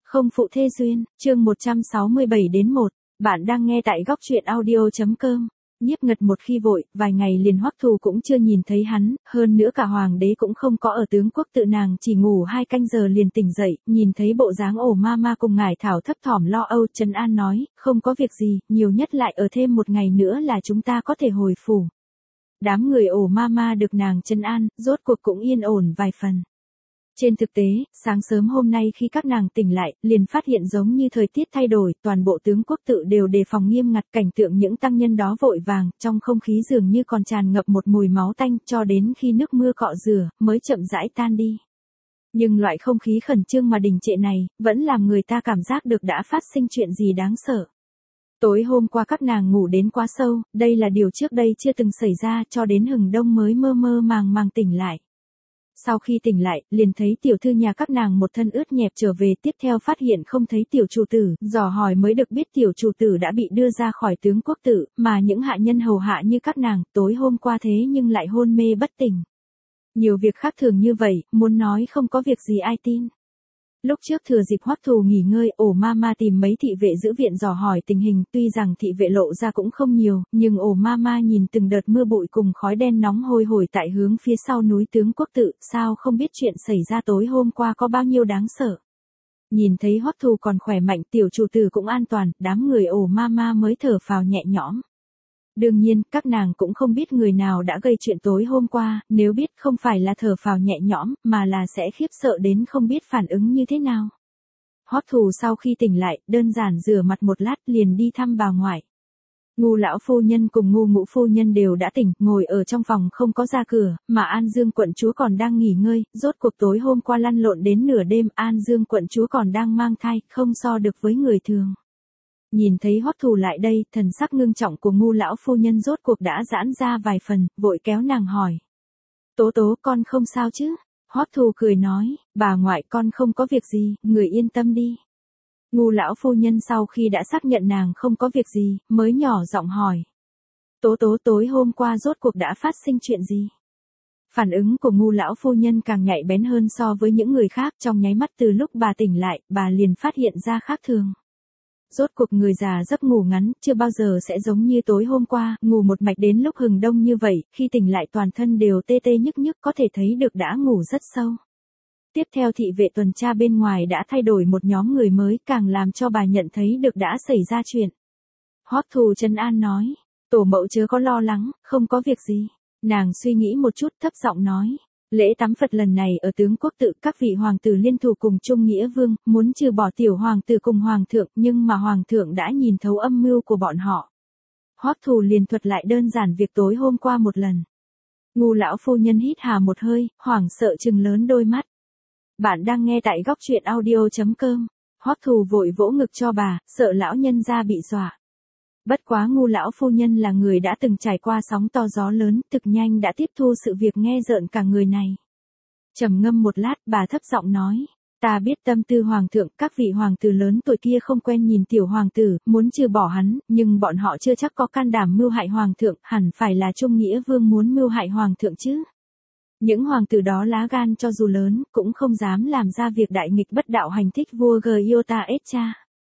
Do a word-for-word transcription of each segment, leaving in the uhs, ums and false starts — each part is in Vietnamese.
Không phụ thê duyên, chương một trăm sáu mươi bảy đến một, bạn đang nghe tại góc truyện audio.com. Nhiếp Ngật một khi vội, vài ngày liền Hoắc Thù cũng chưa nhìn thấy hắn, hơn nữa cả hoàng đế cũng không có ở tướng quốc tự, nàng chỉ ngủ hai canh giờ liền tỉnh dậy, nhìn thấy bộ dáng ổ ma ma cùng ngải thảo thấp thỏm lo âu, trấn an nói, không có việc gì, nhiều nhất lại ở thêm một ngày nữa là chúng ta có thể hồi phủ. Đám người ổ ma ma được nàng trấn an, rốt cuộc cũng yên ổn vài phần. Trên thực tế, sáng sớm hôm nay khi các nàng tỉnh lại, liền phát hiện giống như thời tiết thay đổi, toàn bộ tướng quốc tự đều đề phòng nghiêm ngặt, cảnh tượng những tăng nhân đó vội vàng, trong không khí dường như còn tràn ngập một mùi máu tanh, cho đến khi nước mưa cọ rửa, mới chậm rãi tan đi. Nhưng loại không khí khẩn trương mà đình trệ này, vẫn làm người ta cảm giác được đã phát sinh chuyện gì đáng sợ. Tối hôm qua các nàng ngủ đến quá sâu, đây là điều trước đây chưa từng xảy ra, cho đến hừng đông mới mơ mơ màng màng tỉnh lại. Sau khi tỉnh lại, liền thấy tiểu thư nhà các nàng một thân ướt nhẹp trở về, tiếp theo phát hiện không thấy tiểu chủ tử, dò hỏi mới được biết tiểu chủ tử đã bị đưa ra khỏi tướng quốc tự, mà những hạ nhân hầu hạ như các nàng, tối hôm qua thế nhưng lại hôn mê bất tỉnh. Nhiều việc khác thường như vậy, muốn nói không có việc gì ai tin. Lúc trước thừa dịp Hoắc Thù nghỉ ngơi, ổ ma ma tìm mấy thị vệ giữ viện dò hỏi tình hình, tuy rằng thị vệ lộ ra cũng không nhiều, nhưng ổ ma ma nhìn từng đợt mưa bụi cùng khói đen nóng hôi hổi tại hướng phía sau núi tướng quốc tự, sao không biết chuyện xảy ra tối hôm qua có bao nhiêu đáng sợ. Nhìn thấy Hoắc Thù còn khỏe mạnh, tiểu chủ tử cũng an toàn, đám người ổ ma ma mới thở phào nhẹ nhõm. Đương nhiên, các nàng cũng không biết người nào đã gây chuyện tối hôm qua, nếu biết không phải là thở phào nhẹ nhõm, mà là sẽ khiếp sợ đến không biết phản ứng như thế nào. Hoắc Thù sau khi tỉnh lại, đơn giản rửa mặt một lát liền đi thăm bà ngoại. Ngu lão phu nhân cùng Ngu ngũ phu nhân đều đã tỉnh, ngồi ở trong phòng không có ra cửa, mà An Dương quận chúa còn đang nghỉ ngơi, rốt cuộc tối hôm qua lăn lộn đến nửa đêm, An Dương quận chúa còn đang mang thai, không so được với người thường. Nhìn thấy Hoắc Thù lại đây, thần sắc ngưng trọng của Ngu lão phu nhân rốt cuộc đã giãn ra vài phần, vội kéo nàng hỏi. Tố tố, con không sao chứ? Hoắc Thù cười nói, bà ngoại con không có việc gì, người yên tâm đi. Ngu lão phu nhân sau khi đã xác nhận nàng không có việc gì, mới nhỏ giọng hỏi. Tố tố, tối hôm qua rốt cuộc đã phát sinh chuyện gì? Phản ứng của Ngu lão phu nhân càng nhạy bén hơn so với những người khác, trong nháy mắt từ lúc bà tỉnh lại, bà liền phát hiện ra khác thường. Rốt cuộc người già giấc ngủ ngắn, chưa bao giờ sẽ giống như tối hôm qua, ngủ một mạch đến lúc hừng đông như vậy, khi tỉnh lại toàn thân đều tê tê nhức nhức, có thể thấy được đã ngủ rất sâu. Tiếp theo thị vệ tuần tra bên ngoài đã thay đổi một nhóm người mới, càng làm cho bà nhận thấy được đã xảy ra chuyện. Hoắc Thù trấn an nói, tổ mẫu chớ có lo lắng, không có việc gì. Nàng suy nghĩ một chút thấp giọng nói. Lễ tắm Phật lần này ở tướng quốc tự, các vị hoàng tử liên thủ cùng Trung Nghĩa Vương, muốn trừ bỏ tiểu hoàng tử cùng hoàng thượng, nhưng mà hoàng thượng đã nhìn thấu âm mưu của bọn họ. Hoắc Thù liền thuật lại đơn giản việc tối hôm qua một lần. Ngu lão phu nhân hít hà một hơi, hoảng sợ trừng lớn đôi mắt. Bạn đang nghe tại góc truyện audio.com. Hoắc Thù vội vỗ ngực cho bà, sợ lão nhân gia bị dọa. Bất quá Ngu lão phu nhân là người đã từng trải qua sóng to gió lớn, thực nhanh đã tiếp thu sự việc nghe rợn cả người này. Trầm ngâm một lát, bà thấp giọng nói, ta biết tâm tư hoàng thượng, các vị hoàng tử lớn tuổi kia không quen nhìn tiểu hoàng tử, muốn trừ bỏ hắn, nhưng bọn họ chưa chắc có can đảm mưu hại hoàng thượng, hẳn phải là Trung Nghĩa Vương muốn mưu hại hoàng thượng chứ. Những hoàng tử đó lá gan cho dù lớn, cũng không dám làm ra việc đại nghịch bất đạo hành thích vua Giota Etcha.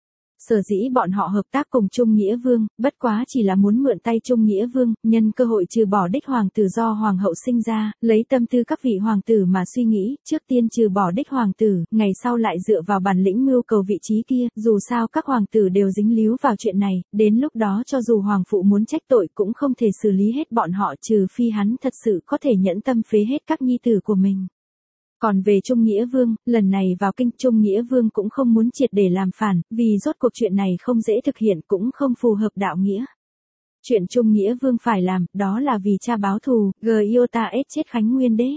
Sở dĩ bọn họ hợp tác cùng Trung Nghĩa Vương, bất quá chỉ là muốn mượn tay Trung Nghĩa Vương, nhân cơ hội trừ bỏ đích hoàng tử do hoàng hậu sinh ra, lấy tâm tư các vị hoàng tử mà suy nghĩ, trước tiên trừ bỏ đích hoàng tử, ngày sau lại dựa vào bản lĩnh mưu cầu vị trí kia, dù sao các hoàng tử đều dính líu vào chuyện này, đến lúc đó cho dù hoàng phụ muốn trách tội cũng không thể xử lý hết bọn họ, trừ phi hắn thật sự có thể nhẫn tâm phế hết các nhi tử của mình. Còn về Trung Nghĩa Vương, lần này vào kinh Trung Nghĩa Vương cũng không muốn triệt để làm phản, vì rốt cuộc chuyện này không dễ thực hiện cũng không phù hợp đạo nghĩa. Chuyện Trung Nghĩa Vương phải làm, đó là vì cha báo thù, Giota S chết Khánh Nguyên đế.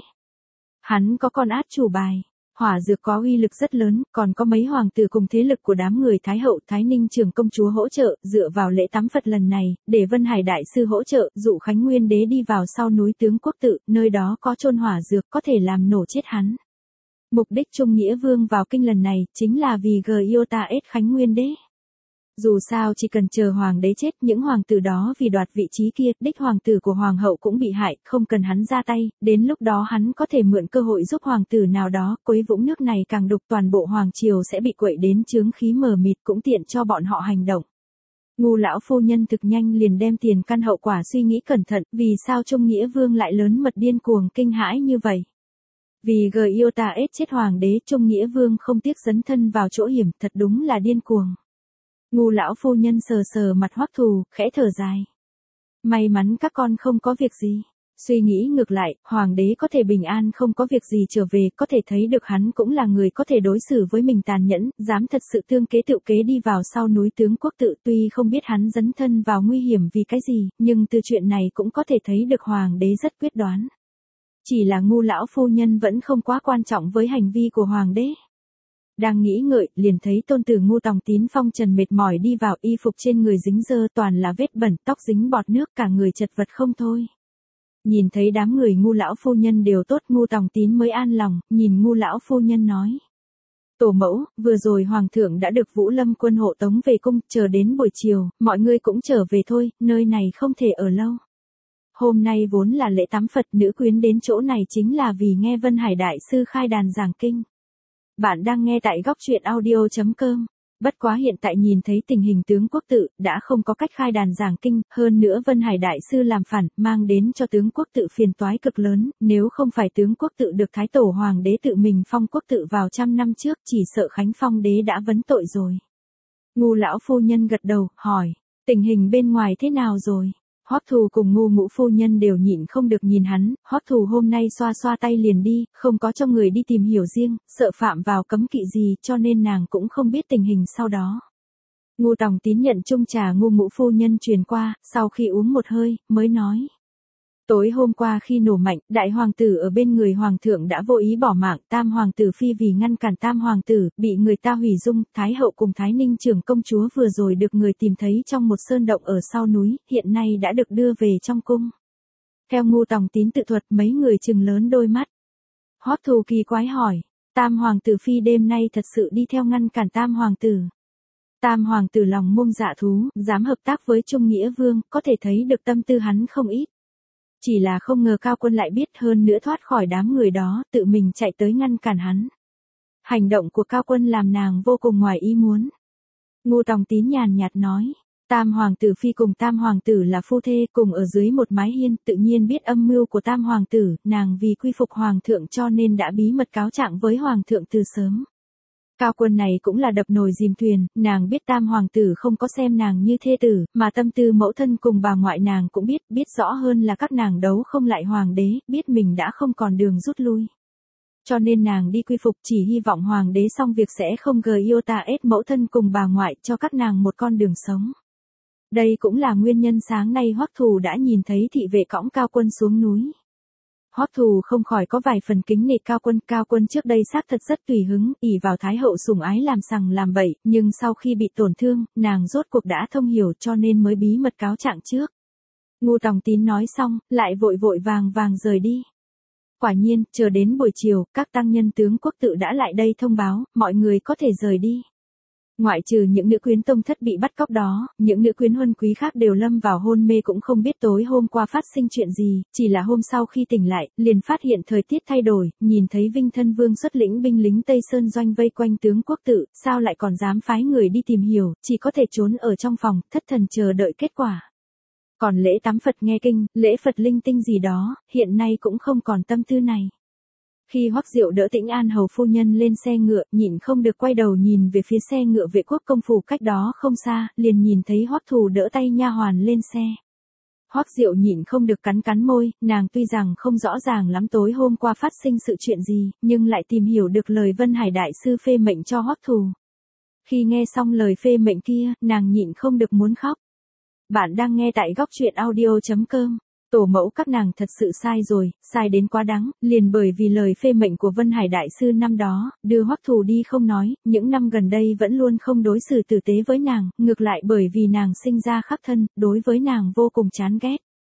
Hắn có con át chủ bài, hỏa dược có uy lực rất lớn, còn có mấy hoàng tử cùng thế lực của đám người Thái hậu, Thái Ninh trưởng công chúa hỗ trợ, dựa vào lễ tắm Phật lần này, để Vân Hải đại sư hỗ trợ, dụ Khánh Nguyên đế đi vào sau núi tướng quốc tự, nơi đó có chôn hỏa dược có thể làm nổ chết hắn. Mục đích Trung Nghĩa Vương vào kinh lần này, chính là vì Giota S Khánh Nguyên đế. Dù sao chỉ cần chờ hoàng đế chết, những hoàng tử đó vì đoạt vị trí kia, đích hoàng tử của hoàng hậu cũng bị hại, không cần hắn ra tay, đến lúc đó hắn có thể mượn cơ hội giúp hoàng tử nào đó, quấy vũng nước này càng đục, toàn bộ hoàng triều sẽ bị quậy đến chướng khí mờ mịt, cũng tiện cho bọn họ hành động. Ngu lão phu nhân thực nhanh liền đem tiền căn hậu quả suy nghĩ cẩn thận, vì sao Trung Nghĩa Vương lại lớn mật điên cuồng kinh hãi như vậy. Vì gờ yêu ta ết chết hoàng đế, Trung Nghĩa Vương không tiếc dấn thân vào chỗ hiểm, thật đúng là điên cuồng. Ngu lão phu nhân sờ sờ mặt Hoắc Thù, khẽ thở dài. May mắn các con không có việc gì. Suy nghĩ ngược lại, hoàng đế có thể bình an không có việc gì trở về, có thể thấy được hắn cũng là người có thể đối xử với mình tàn nhẫn, dám thật sự tương kế tự kế đi vào sau núi tướng quốc tự, tuy không biết hắn dấn thân vào nguy hiểm vì cái gì, nhưng từ chuyện này cũng có thể thấy được hoàng đế rất quyết đoán. Chỉ là ngu lão phu nhân vẫn không quá quan trọng với hành vi của hoàng đế. Đang nghĩ ngợi, liền thấy tôn tử Ngu Tòng Tín phong trần mệt mỏi đi vào, y phục trên người dính dơ toàn là vết bẩn, tóc dính bọt nước, cả người chật vật không thôi. Nhìn thấy đám người Ngu lão phu nhân đều tốt, Ngu Tòng Tín mới an lòng, nhìn Ngu lão phu nhân nói. Tổ mẫu, vừa rồi hoàng thượng đã được Vũ Lâm quân hộ tống về cung, chờ đến buổi chiều, mọi người cũng trở về thôi, nơi này không thể ở lâu. Hôm nay vốn là lễ tắm Phật, nữ quyến đến chỗ này chính là vì nghe Vân Hải Đại Sư khai đàn giảng kinh. Bạn đang nghe tại góc truyện audio chấm com. Bất quá hiện tại nhìn thấy tình hình tướng quốc tự, đã không có cách khai đàn giảng kinh, hơn nữa Vân Hải Đại Sư làm phản, mang đến cho tướng quốc tự phiền toái cực lớn, nếu không phải tướng quốc tự được Thái Tổ Hoàng đế tự mình phong quốc tự vào trăm năm trước, chỉ sợ Khánh Phong đế đã vấn tội rồi. Ngu lão phu nhân gật đầu, hỏi, tình hình bên ngoài thế nào rồi? Hoắc Thù cùng Ngu ngũ phu nhân đều nhịn không được nhìn hắn, Hoắc Thù hôm nay xoa xoa tay liền đi, không có cho người đi tìm hiểu riêng, sợ phạm vào cấm kỵ gì cho nên nàng cũng không biết tình hình sau đó. Ngu Tòng Tín nhận chung trà Ngu ngũ phu nhân truyền qua, sau khi uống một hơi, mới nói. Tối hôm qua khi nổ mạnh, đại hoàng tử ở bên người hoàng thượng đã vô ý bỏ mạng, tam hoàng tử phi vì ngăn cản tam hoàng tử, bị người ta hủy dung, thái hậu cùng thái ninh trưởng công chúa vừa rồi được người tìm thấy trong một sơn động ở sau núi, hiện nay đã được đưa về trong cung. Theo Ngu Tòng Tín tự thuật, mấy người trừng lớn đôi mắt. Hoắc Thù kỳ quái hỏi, tam hoàng tử phi đêm nay thật sự đi theo ngăn cản tam hoàng tử. Tam hoàng tử lòng mông dạ thú, dám hợp tác với Trung Nghĩa Vương, có thể thấy được tâm tư hắn không ít. Chỉ là không ngờ Cao Quân lại biết, hơn nữa thoát khỏi đám người đó, tự mình chạy tới ngăn cản hắn. Hành động của Cao Quân làm nàng vô cùng ngoài ý muốn. Ngu Tòng Tín nhàn nhạt nói, tam hoàng tử phi cùng tam hoàng tử là phu thê, cùng ở dưới một mái hiên, tự nhiên biết âm mưu của tam hoàng tử, nàng vì quy phục hoàng thượng cho nên đã bí mật cáo trạng với hoàng thượng từ sớm. Cao Quân này cũng là đập nồi dìm thuyền, nàng biết tam hoàng tử không có xem nàng như thê tử, mà tâm tư mẫu thân cùng bà ngoại nàng cũng biết, biết rõ hơn là các nàng đấu không lại hoàng đế, biết mình đã không còn đường rút lui. Cho nên nàng đi quy phục, chỉ hy vọng hoàng đế xong việc sẽ không gờ yêu ta ết mẫu thân cùng bà ngoại, cho các nàng một con đường sống. Đây cũng là nguyên nhân sáng nay Hoắc Thù đã nhìn thấy thị vệ cõng Cao Quân xuống núi. Hoắc Thù không khỏi có vài phần kính nể Cao Quân, Cao Quân trước đây xác thật rất tùy hứng, ỷ vào thái hậu sủng ái làm sằng làm bậy, nhưng sau khi bị tổn thương, nàng rốt cuộc đã thông hiểu cho nên mới bí mật cáo trạng trước. Ngu Tòng Tín nói xong, lại vội vội vàng vàng rời đi. Quả nhiên, chờ đến buổi chiều, các tăng nhân tướng quốc tự đã lại đây thông báo, mọi người có thể rời đi. Ngoại trừ những nữ quyến tông thất bị bắt cóc đó, những nữ quyến huân quý khác đều lâm vào hôn mê cũng không biết tối hôm qua phát sinh chuyện gì, chỉ là hôm sau khi tỉnh lại, liền phát hiện thời tiết thay đổi, nhìn thấy Vinh Thân Vương xuất lĩnh binh lính Tây Sơn doanh vây quanh tướng quốc tự, sao lại còn dám phái người đi tìm hiểu, chỉ có thể trốn ở trong phòng, thất thần chờ đợi kết quả. Còn lễ tắm Phật nghe kinh, lễ Phật linh tinh gì đó, hiện nay cũng không còn tâm tư này. Khi Hoắc Diệu đỡ Tĩnh An hầu phu nhân lên xe ngựa, nhịn không được quay đầu nhìn về phía xe ngựa vệ quốc công phủ cách đó không xa, liền nhìn thấy Hoắc Thù đỡ tay nha hoàn lên xe. Hoắc Diệu nhịn không được cắn cắn môi, nàng tuy rằng không rõ ràng lắm tối hôm qua phát sinh sự chuyện gì, nhưng lại tìm hiểu được lời Vân Hải Đại Sư phê mệnh cho Hoắc Thù. Khi nghe xong lời phê mệnh kia, nàng nhịn không được muốn khóc. Bạn đang nghe tại góc truyện audio chấm com. Tổ mẫu các nàng thật sự sai rồi, sai đến quá đáng, liền bởi vì lời phê mệnh của Vân Hải Đại Sư năm đó, đưa Hoắc Thù đi không nói, những năm gần đây vẫn luôn không đối xử tử tế với nàng, ngược lại bởi vì nàng sinh ra khắc thân, đối với nàng vô cùng chán ghét.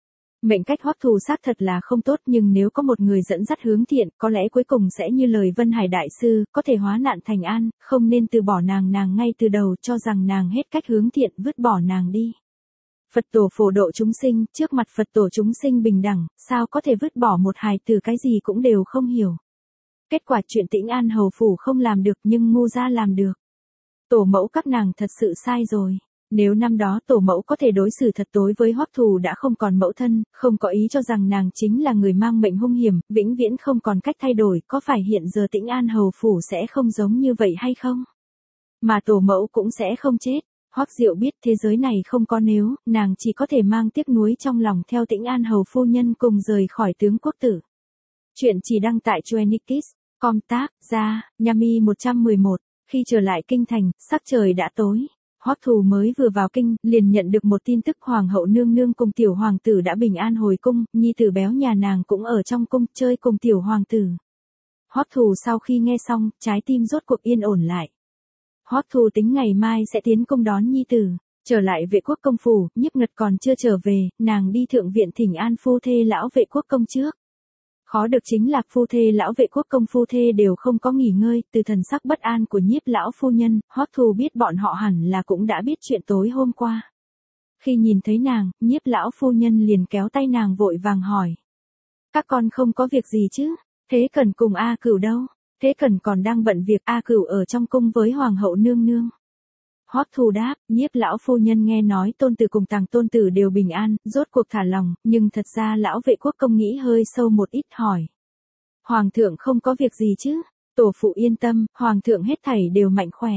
Mệnh cách Hoắc Thù xác thật là không tốt, nhưng nếu có một người dẫn dắt hướng thiện, có lẽ cuối cùng sẽ như lời Vân Hải Đại Sư, có thể hóa nạn thành an, không nên từ bỏ nàng nàng ngay từ đầu cho rằng nàng hết cách hướng thiện, vứt bỏ nàng đi. Phật tổ phổ độ chúng sinh, trước mặt Phật tổ chúng sinh bình đẳng, sao có thể vứt bỏ một hài tử cái gì cũng đều không hiểu. Kết quả chuyện Tĩnh An hầu phủ không làm được nhưng ngu gia làm được. Tổ mẫu các nàng thật sự sai rồi. Nếu năm đó tổ mẫu có thể đối xử thật tối với Hoắc Thù đã không còn mẫu thân, không có ý cho rằng nàng chính là người mang mệnh hung hiểm, vĩnh viễn không còn cách thay đổi, có phải hiện giờ Tĩnh An hầu phủ sẽ không giống như vậy hay không? Mà tổ mẫu cũng sẽ không chết. Hoắc Diệu biết thế giới này không có nếu, nàng chỉ có thể mang tiếc nuối trong lòng theo Tĩnh An hầu phu nhân cùng rời khỏi tướng quốc tử. Chuyện chỉ đăng tại Chuenikis, com tác, ra, Yami một trăm mười một. Khi trở lại kinh thành, sắc trời đã tối. Hoắc Thù mới vừa vào kinh, liền nhận được một tin tức hoàng hậu nương nương cùng tiểu hoàng tử đã bình an hồi cung, nhi tử béo nhà nàng cũng ở trong cung chơi cùng tiểu hoàng tử. Hoắc Thù sau khi nghe xong, trái tim rốt cuộc yên ổn lại. Hoắc Thù tính ngày mai sẽ tiến cung đón nhi tử, trở lại Vệ Quốc công phủ, Nhiếp Ngật còn chưa trở về, nàng đi thượng viện thỉnh an phu thê lão Vệ Quốc công trước. Khó được chính là phu thê lão Vệ Quốc công phu thê đều không có nghỉ ngơi, từ thần sắc bất an của Nhiếp lão phu nhân, Hoắc Thù biết bọn họ hẳn là cũng đã biết chuyện tối hôm qua. Khi nhìn thấy nàng, Nhiếp lão phu nhân liền kéo tay nàng vội vàng hỏi: "Các con không có việc gì chứ? Thế Cẩn cùng A Cửu đâu?" Thế Cẩn còn đang bận việc, A Cửu ở trong cung với hoàng hậu nương nương. Hoắc Thù đáp, Nhiếp lão phu nhân nghe nói tôn tử cùng tàng tôn tử đều bình an, rốt cuộc thả lòng, nhưng thật ra lão Vệ Quốc công nghĩ hơi sâu một ít hỏi: "Hoàng thượng không có việc gì chứ?" Tổ phụ yên tâm, hoàng thượng hết thảy đều mạnh khỏe.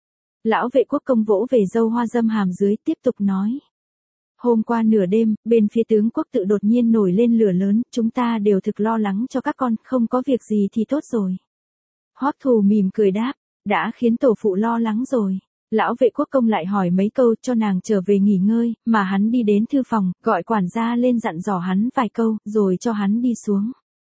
Lão Vệ Quốc công vỗ về râu hoa dâm hàm dưới tiếp tục nói: "Hôm qua nửa đêm, bên phía tướng quốc tự đột nhiên nổi lên lửa lớn, chúng ta đều thực lo lắng cho các con, không có việc gì thì tốt rồi." Hoắc Thù mỉm cười đáp, đã khiến tổ phụ lo lắng rồi. Lão Vệ Quốc công lại hỏi mấy câu cho nàng trở về nghỉ ngơi, mà hắn đi đến thư phòng, gọi quản gia lên dặn dò hắn vài câu, rồi cho hắn đi xuống.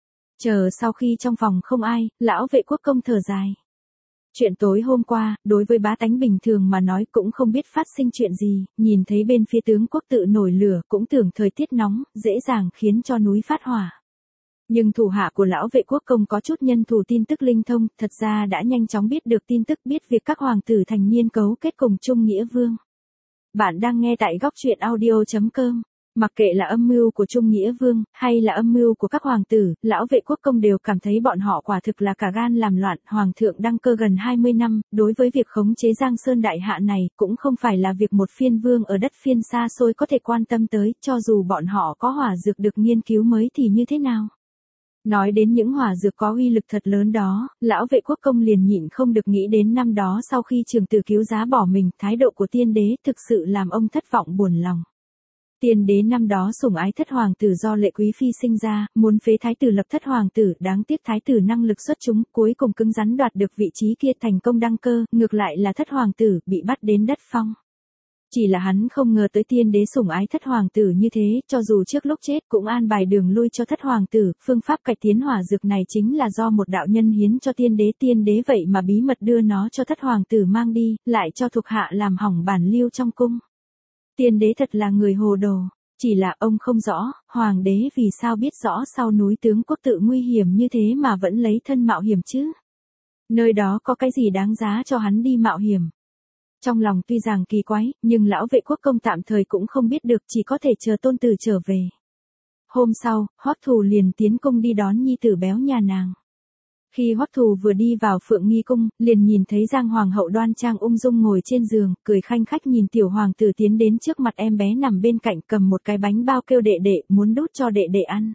Chờ sau khi trong phòng không ai, lão Vệ Quốc công thở dài. Chuyện tối hôm qua, đối với bá tánh bình thường mà nói cũng không biết phát sinh chuyện gì, nhìn thấy bên phía tướng quốc tự nổi lửa cũng tưởng thời tiết nóng, dễ dàng khiến cho núi phát hỏa. Nhưng thủ hạ của lão Vệ Quốc công có chút nhân thủ tin tức linh thông, thật ra đã nhanh chóng biết được tin tức, biết việc các hoàng tử thành niên cấu kết cùng Trung Nghĩa Vương. Bạn đang nghe tại góc truyện audio chấm com. Mặc kệ là âm mưu của Trung Nghĩa Vương, hay là âm mưu của các hoàng tử, lão Vệ Quốc công đều cảm thấy bọn họ quả thực là cả gan làm loạn. Hoàng thượng đăng cơ gần hai mươi năm, đối với việc khống chế Giang Sơn Đại Hạ này, cũng không phải là việc một phiên vương ở đất phiên xa xôi có thể quan tâm tới, cho dù bọn họ có hỏa dược được nghiên cứu mới thì như thế nào. Nói đến những hỏa dược có uy lực thật lớn đó, lão Vệ Quốc công liền nhịn không được nghĩ đến năm đó sau khi Trường Tử cứu giá bỏ mình, thái độ của tiên đế thực sự làm ông thất vọng buồn lòng. Tiên đế năm đó sủng ái thất hoàng tử do Lệ Quý Phi sinh ra, muốn phế thái tử lập thất hoàng tử, đáng tiếc thái tử năng lực xuất chúng, cuối cùng cứng rắn đoạt được vị trí kia thành công đăng cơ, ngược lại là thất hoàng tử bị bắt đến đất phong. Chỉ là hắn không ngờ tới tiên đế sủng ái thất hoàng tử như thế, cho dù trước lúc chết cũng an bài đường lui cho thất hoàng tử, phương pháp cải tiến hỏa dược này chính là do một đạo nhân hiến cho tiên đế, tiên đế vậy mà bí mật đưa nó cho thất hoàng tử mang đi, lại cho thuộc hạ làm hỏng bản lưu trong cung. Tiên đế thật là người hồ đồ, chỉ là ông không rõ, hoàng đế vì sao biết rõ sau núi tướng quốc tự nguy hiểm như thế mà vẫn lấy thân mạo hiểm chứ? Nơi đó có cái gì đáng giá cho hắn đi mạo hiểm? Trong lòng tuy rằng kỳ quái, nhưng lão Vệ Quốc công tạm thời cũng không biết được, chỉ có thể chờ tôn tử trở về. Hôm sau, Hoắc Thù liền tiến cung đi đón nhi tử béo nhà nàng. Khi Hoắc Thù vừa đi vào Phượng Nghi cung, liền nhìn thấy Giang hoàng hậu đoan trang ung dung ngồi trên giường, cười khanh khách nhìn tiểu hoàng tử tiến đến trước mặt em bé nằm bên cạnh cầm một cái bánh bao kêu đệ đệ, muốn đút cho đệ đệ ăn.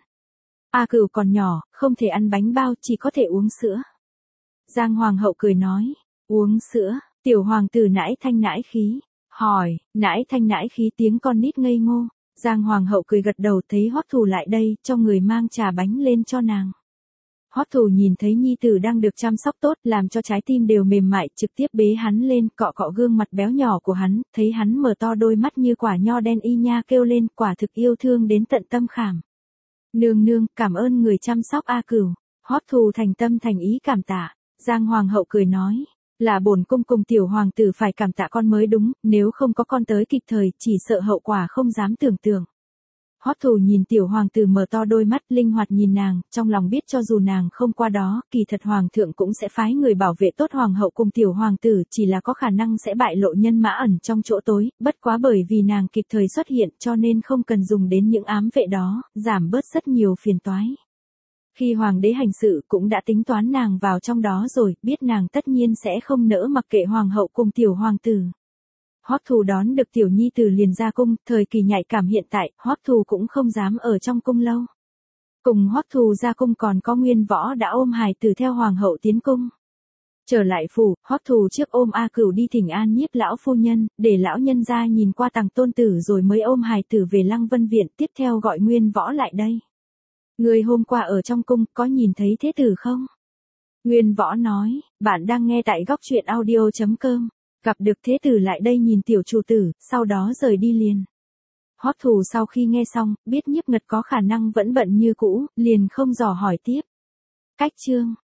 A Cửu còn nhỏ, không thể ăn bánh bao, chỉ có thể uống sữa. Giang hoàng hậu cười nói, uống sữa. Tiểu hoàng tử nãi thanh nãi khí, hỏi, nãi thanh nãi khí tiếng con nít ngây ngô. Giang hoàng hậu cười gật đầu, thấy Hoắc Thù lại đây, cho người mang trà bánh lên cho nàng. Hoắc Thù nhìn thấy nhi tử đang được chăm sóc tốt, làm cho trái tim đều mềm mại, trực tiếp bế hắn lên, cọ cọ gương mặt béo nhỏ của hắn, thấy hắn mở to đôi mắt như quả nho đen y nha kêu lên, quả thực yêu thương đến tận tâm khảm. Nương nương, cảm ơn người chăm sóc A Cửu. Hoắc Thù thành tâm thành ý cảm tạ. Giang hoàng hậu cười nói, là bổn cung cùng tiểu hoàng tử phải cảm tạ con mới đúng, nếu không có con tới kịp thời, chỉ sợ hậu quả không dám tưởng tượng. Hoắc Thù nhìn tiểu hoàng tử mở to đôi mắt linh hoạt nhìn nàng, trong lòng biết cho dù nàng không qua đó, kỳ thật hoàng thượng cũng sẽ phái người bảo vệ tốt hoàng hậu cùng tiểu hoàng tử, chỉ là có khả năng sẽ bại lộ nhân mã ẩn trong chỗ tối, bất quá bởi vì nàng kịp thời xuất hiện cho nên không cần dùng đến những ám vệ đó, giảm bớt rất nhiều phiền toái. Khi hoàng đế hành sự cũng đã tính toán nàng vào trong đó rồi, biết nàng tất nhiên sẽ không nỡ mặc kệ hoàng hậu cùng tiểu hoàng tử. Hoắc Thù đón được tiểu nhi tử liền ra cung, thời kỳ nhạy cảm hiện tại, Hoắc Thù cũng không dám ở trong cung lâu. Cùng Hoắc Thù ra cung còn có Nguyên Võ đã ôm hài tử theo hoàng hậu tiến cung. Trở lại phủ, Hoắc Thù trước ôm A Cửu đi thỉnh an nhiếp lão phu nhân, để lão nhân gia nhìn qua tàng tôn tử rồi mới ôm hài tử về Lăng Vân Viện, tiếp theo gọi Nguyên Võ lại đây. Người hôm qua ở trong cung, có nhìn thấy thế tử không? Nguyên Võ nói, bạn đang nghe tại góc truyện audio chấm com. Gặp được thế tử lại đây nhìn tiểu chủ tử, sau đó rời đi liền. Hoắc Thù sau khi nghe xong, biết Nhiếp Ngật có khả năng vẫn bận như cũ, liền không dò hỏi tiếp. Cách chương